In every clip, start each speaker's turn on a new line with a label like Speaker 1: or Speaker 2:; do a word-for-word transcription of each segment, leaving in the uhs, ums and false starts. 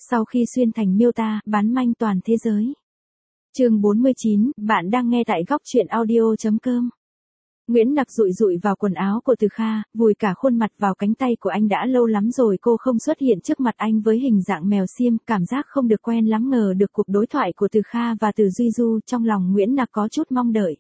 Speaker 1: Sau khi xuyên thành miêu ta, bán manh toàn thế giới. Chương bốn mươi chín, bạn đang nghe tại góc truyện audio chấm com. Nguyễn Nặc dụi dụi vào quần áo của Từ Kha, vùi cả khuôn mặt vào cánh tay của anh. Đã lâu lắm rồi cô không xuất hiện trước mặt anh với hình dạng mèo xiêm, cảm giác không được quen lắm. Ngờ được cuộc đối thoại của Từ Kha và Từ Duy Du, trong lòng Nguyễn Nặc có chút mong đợi.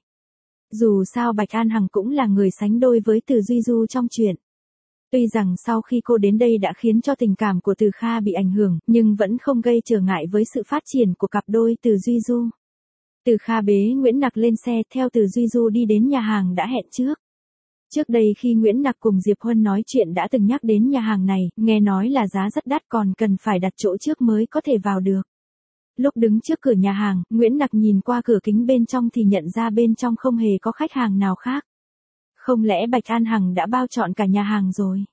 Speaker 1: Dù sao Bạch An Hằng cũng là người sánh đôi với Từ Duy Du trong chuyện. Tuy rằng sau khi cô đến đây đã khiến cho tình cảm của Từ Kha bị ảnh hưởng, nhưng vẫn không gây trở ngại với sự phát triển của cặp đôi Từ Duy Du. Từ Kha bế Nguyễn Nặc lên xe, theo Từ Duy Du đi đến nhà hàng đã hẹn trước. Trước đây khi Nguyễn Nặc cùng Diệp Huân nói chuyện đã từng nhắc đến nhà hàng này, nghe nói là giá rất đắt, còn cần phải đặt chỗ trước mới có thể vào được. Lúc đứng trước cửa nhà hàng, Nguyễn Nặc nhìn qua cửa kính bên trong thì nhận ra bên trong không hề có khách hàng nào khác. Không lẽ Bạch An Hằng đã bao trọn cả nhà hàng rồi?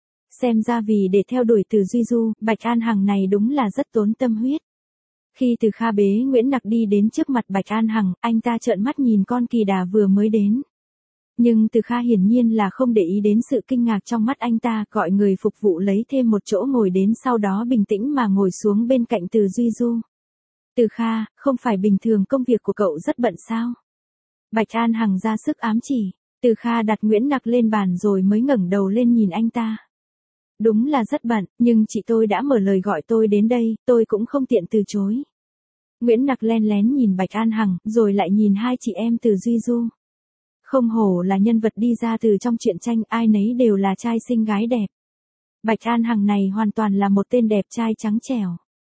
Speaker 1: Xem ra vì để theo đuổi Từ Duy Du, Bạch An Hằng này đúng là rất tốn tâm huyết. Khi Từ Kha bế Nguyễn Nặc đi đến trước mặt Bạch An Hằng, anh ta trợn mắt nhìn con kỳ đà vừa mới đến. Nhưng Từ Kha hiển nhiên là không để ý đến sự kinh ngạc trong mắt anh ta, gọi người phục vụ lấy thêm một chỗ ngồi đến, sau đó bình tĩnh mà ngồi xuống bên cạnh Từ Duy Du. Từ Kha, không phải bình thường công việc của cậu rất bận sao? Bạch An Hằng ra sức ám chỉ. Từ Kha đặt Nguyễn Nặc lên bàn rồi mới ngẩng đầu lên nhìn anh ta. Đúng là rất bận, nhưng chị tôi đã mở lời gọi tôi đến đây, tôi cũng không tiện từ chối. Nguyễn Nặc len lén nhìn Bạch An Hằng, rồi lại nhìn hai chị em Từ Duy Du. Không hổ là nhân vật đi ra từ trong truyện tranh, ai nấy đều là trai xinh gái đẹp. Bạch An Hằng này hoàn toàn là một tên đẹp trai trắng trẻo.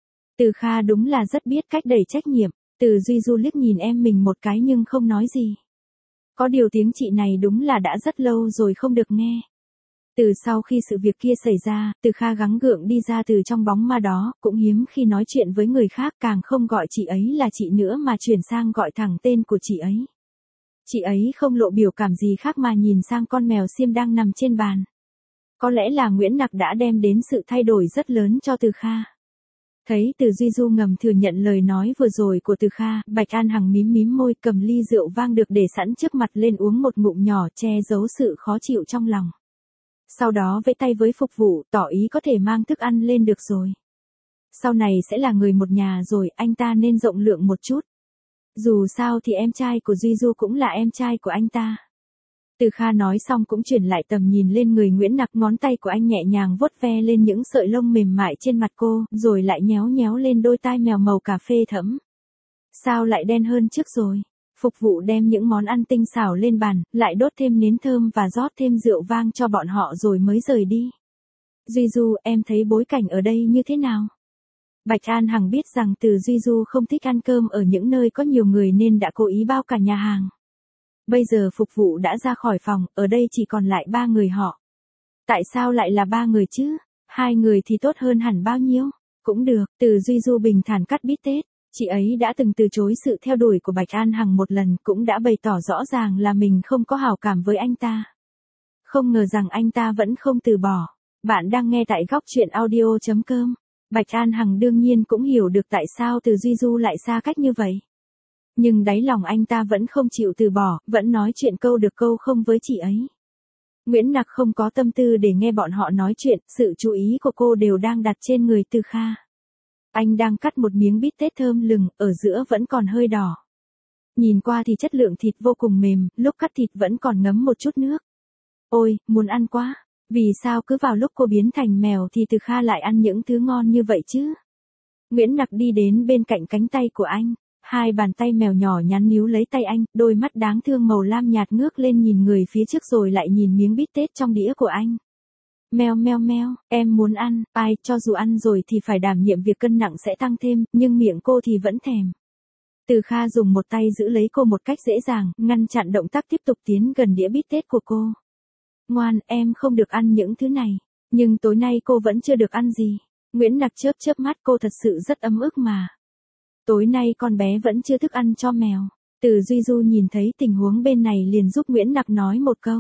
Speaker 1: Từ Kha đúng là rất biết cách đẩy trách nhiệm. Từ Duy Du liếc nhìn em mình một cái nhưng không nói gì. Có điều tiếng chị này đúng là đã rất lâu rồi không được nghe. Từ sau khi sự việc kia xảy ra, Từ Kha gắng gượng đi ra từ trong bóng ma đó, cũng hiếm khi nói chuyện với người khác, càng không gọi chị ấy là chị nữa mà chuyển sang gọi thẳng tên của chị ấy. Chị ấy không lộ biểu cảm gì khác mà nhìn sang con mèo xiêm đang nằm trên bàn. Có lẽ là Nguyễn Nặc đã đem đến sự thay đổi rất lớn cho Từ Kha. Thấy Từ Duy Du ngầm thừa nhận lời nói vừa rồi của Từ Kha, Bạch An Hằng mím mím môi, cầm ly rượu vang được để sẵn trước mặt lên uống một ngụm nhỏ, che giấu sự khó chịu trong lòng. Sau đó vẫy tay với phục vụ, tỏ ý có thể mang thức ăn lên được rồi. Sau này sẽ là người một nhà rồi, anh ta nên rộng lượng một chút. Dù sao thì em trai của Duy Du cũng là em trai của anh ta. Từ Kha nói xong cũng chuyển lại tầm nhìn lên người Nguyễn Nặc, ngón tay của anh nhẹ nhàng vuốt ve lên những sợi lông mềm mại trên mặt cô, rồi lại nhéo nhéo lên đôi tai mèo màu cà phê thẫm. Sao lại đen hơn trước rồi? Phục vụ đem những món ăn tinh xảo lên bàn, lại đốt thêm nến thơm và rót thêm rượu vang cho bọn họ rồi mới rời đi. Duy Du, em thấy bối cảnh ở đây như thế nào? Bạch An Hằng biết rằng Từ Duy Du không thích ăn cơm ở những nơi có nhiều người nên đã cố ý bao cả nhà hàng. Bây giờ phục vụ đã ra khỏi phòng, ở đây chỉ còn lại ba người họ. Tại sao lại là ba người chứ? Hai người thì tốt hơn hẳn bao nhiêu? Cũng được, Từ Duy Du bình thản cắt bít tết. Chị ấy đã từng từ chối sự theo đuổi của Bạch An Hằng một lần, cũng đã bày tỏ rõ ràng là mình không có hảo cảm với anh ta. Không ngờ rằng anh ta vẫn không từ bỏ. Bạn đang nghe tại góc truyện audio chấm com. Bạch An Hằng đương nhiên cũng hiểu được tại sao Từ Duy Du lại xa cách như vậy. Nhưng đáy lòng anh ta vẫn không chịu từ bỏ, vẫn nói chuyện câu được câu không với chị ấy. Nguyễn Nặc không có tâm tư để nghe bọn họ nói chuyện, sự chú ý của cô đều đang đặt trên người Từ Kha. Anh đang cắt một miếng bít tết thơm lừng, ở giữa vẫn còn hơi đỏ. Nhìn qua thì chất lượng thịt vô cùng mềm, lúc cắt thịt vẫn còn ngấm một chút nước. Ôi, muốn ăn quá. Vì sao cứ vào lúc cô biến thành mèo thì Từ Kha lại ăn những thứ ngon như vậy chứ? Nguyễn Nặc đi đến bên cạnh cánh tay của anh. Hai bàn tay mèo nhỏ nhắn níu lấy tay anh, đôi mắt đáng thương màu lam nhạt ngước lên nhìn người phía trước rồi lại nhìn miếng bít tết trong đĩa của anh. Meo meo meo, em muốn ăn, ai, cho dù ăn rồi thì phải đảm nhiệm việc cân nặng sẽ tăng thêm, nhưng miệng cô thì vẫn thèm. Từ Kha dùng một tay giữ lấy cô một cách dễ dàng, ngăn chặn động tác tiếp tục tiến gần đĩa bít tết của cô. Ngoan, em không được ăn những thứ này, nhưng tối nay cô vẫn chưa được ăn gì. Nguyễn Nặc chớp chớp mắt, cô thật sự rất ấm ức mà. Tối nay con bé vẫn chưa thức ăn cho mèo. Từ Duy Du nhìn thấy tình huống bên này liền giúp Nguyễn Nặc nói một câu.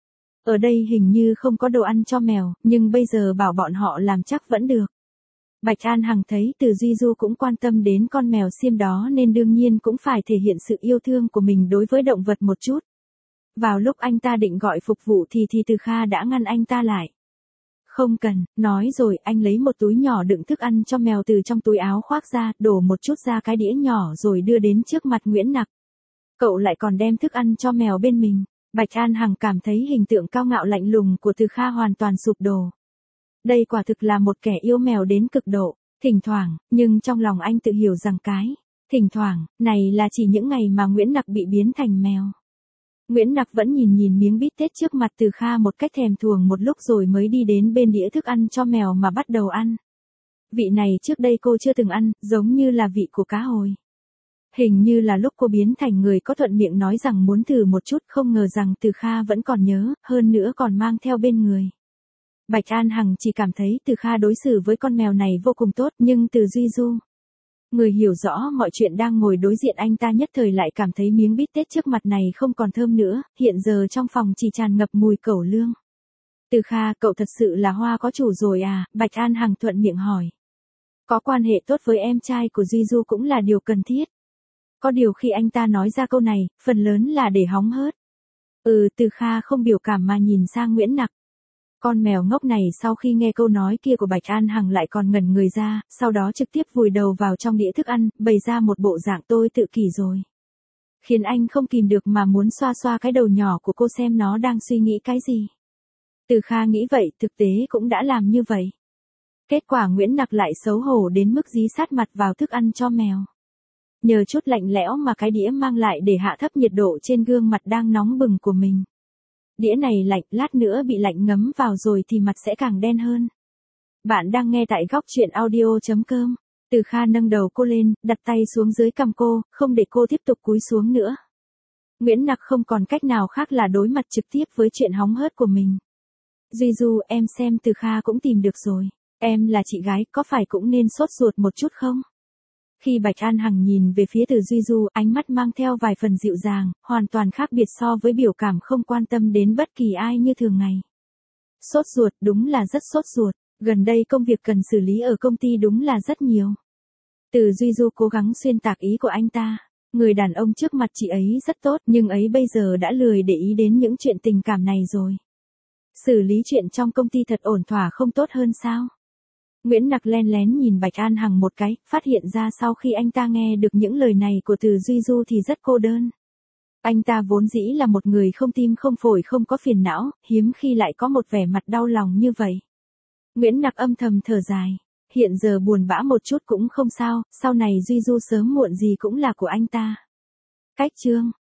Speaker 1: Ở đây hình như không có đồ ăn cho mèo, nhưng bây giờ bảo bọn họ làm chắc vẫn được. Bạch An Hằng thấy Từ Duy Du cũng quan tâm đến con mèo xiêm đó nên đương nhiên cũng phải thể hiện sự yêu thương của mình đối với động vật một chút. Vào lúc anh ta định gọi phục vụ thì thì Từ Kha đã ngăn anh ta lại. Không cần, nói rồi anh lấy một túi nhỏ đựng thức ăn cho mèo từ trong túi áo khoác ra, đổ một chút ra cái đĩa nhỏ rồi đưa đến trước mặt Nguyễn Nặc. Cậu lại còn đem thức ăn cho mèo bên mình. Bạch An Hằng cảm thấy hình tượng cao ngạo lạnh lùng của Từ Kha hoàn toàn sụp đổ. Đây quả thực là một kẻ yêu mèo đến cực độ. Thỉnh thoảng, nhưng trong lòng anh tự hiểu rằng cái thỉnh thoảng này là chỉ những ngày mà Nguyễn Nặc bị biến thành mèo. Nguyễn Nặc vẫn nhìn nhìn miếng bít tết trước mặt Từ Kha một cách thèm thuồng một lúc rồi mới đi đến bên đĩa thức ăn cho mèo mà bắt đầu ăn. Vị này trước đây cô chưa từng ăn, giống như là vị của cá hồi. Hình như là lúc cô biến thành người có thuận miệng nói rằng muốn thử một chút, không ngờ rằng Từ Kha vẫn còn nhớ, hơn nữa còn mang theo bên người. Bạch An Hằng chỉ cảm thấy Từ Kha đối xử với con mèo này vô cùng tốt, nhưng Từ Duy Du, người hiểu rõ mọi chuyện đang ngồi đối diện anh ta nhất thời lại cảm thấy miếng bít tết trước mặt này không còn thơm nữa, hiện giờ trong phòng chỉ tràn ngập mùi cẩu lương. Từ Kha, cậu thật sự là hoa có chủ rồi à? Bạch An Hằng thuận miệng hỏi. Có quan hệ tốt với em trai của Duy Du cũng là điều cần thiết. Có điều khi anh ta nói ra câu này, phần lớn là để hóng hớt. Ừ, Từ Kha không biểu cảm mà nhìn sang Nguyễn Nặc. Con mèo ngốc này sau khi nghe câu nói kia của Bạch An Hằng lại còn ngẩn người ra, sau đó trực tiếp vùi đầu vào trong đĩa thức ăn, bày ra một bộ dạng tôi tự kỷ rồi. Khiến anh không kìm được mà muốn xoa xoa cái đầu nhỏ của cô xem nó đang suy nghĩ cái gì. Từ Kha nghĩ vậy, thực tế cũng đã làm như vậy. Kết quả Nguyễn Nặc lại xấu hổ đến mức dí sát mặt vào thức ăn cho mèo. Nhờ chút lạnh lẽo mà cái đĩa mang lại để hạ thấp nhiệt độ trên gương mặt đang nóng bừng của mình. Đĩa này lạnh, lát nữa bị lạnh ngấm vào rồi thì mặt sẽ càng đen hơn. Bạn đang nghe tại góc truyện audio chấm com. Từ Kha nâng đầu cô lên, đặt tay xuống dưới cằm cô, không để cô tiếp tục cúi xuống nữa. Nguyễn Nặc không còn cách nào khác là đối mặt trực tiếp với chuyện hóng hớt của mình. Duy Du, em xem Từ Kha cũng tìm được rồi. Em là chị gái, có phải cũng nên sốt ruột một chút không? Khi Bạch An Hằng nhìn về phía Từ Duy Du, ánh mắt mang theo vài phần dịu dàng, hoàn toàn khác biệt so với biểu cảm không quan tâm đến bất kỳ ai như thường ngày. Sốt ruột, đúng là rất sốt ruột, gần đây công việc cần xử lý ở công ty đúng là rất nhiều. Từ Duy Du cố gắng xuyên tạc ý của anh ta, người đàn ông trước mặt chị ấy rất tốt nhưng ấy bây giờ đã lười để ý đến những chuyện tình cảm này rồi. Xử lý chuyện trong công ty thật ổn thỏa không tốt hơn sao? Nguyễn Nặc len lén nhìn Bạch An Hằng một cái, phát hiện ra sau khi anh ta nghe được những lời này của Từ Duy Du thì rất cô đơn. Anh ta vốn dĩ là một người không tim không phổi không có phiền não, hiếm khi lại có một vẻ mặt đau lòng như vậy. Nguyễn Nặc âm thầm thở dài, hiện giờ buồn bã một chút cũng không sao, sau này Duy Du sớm muộn gì cũng là của anh ta. Cách chương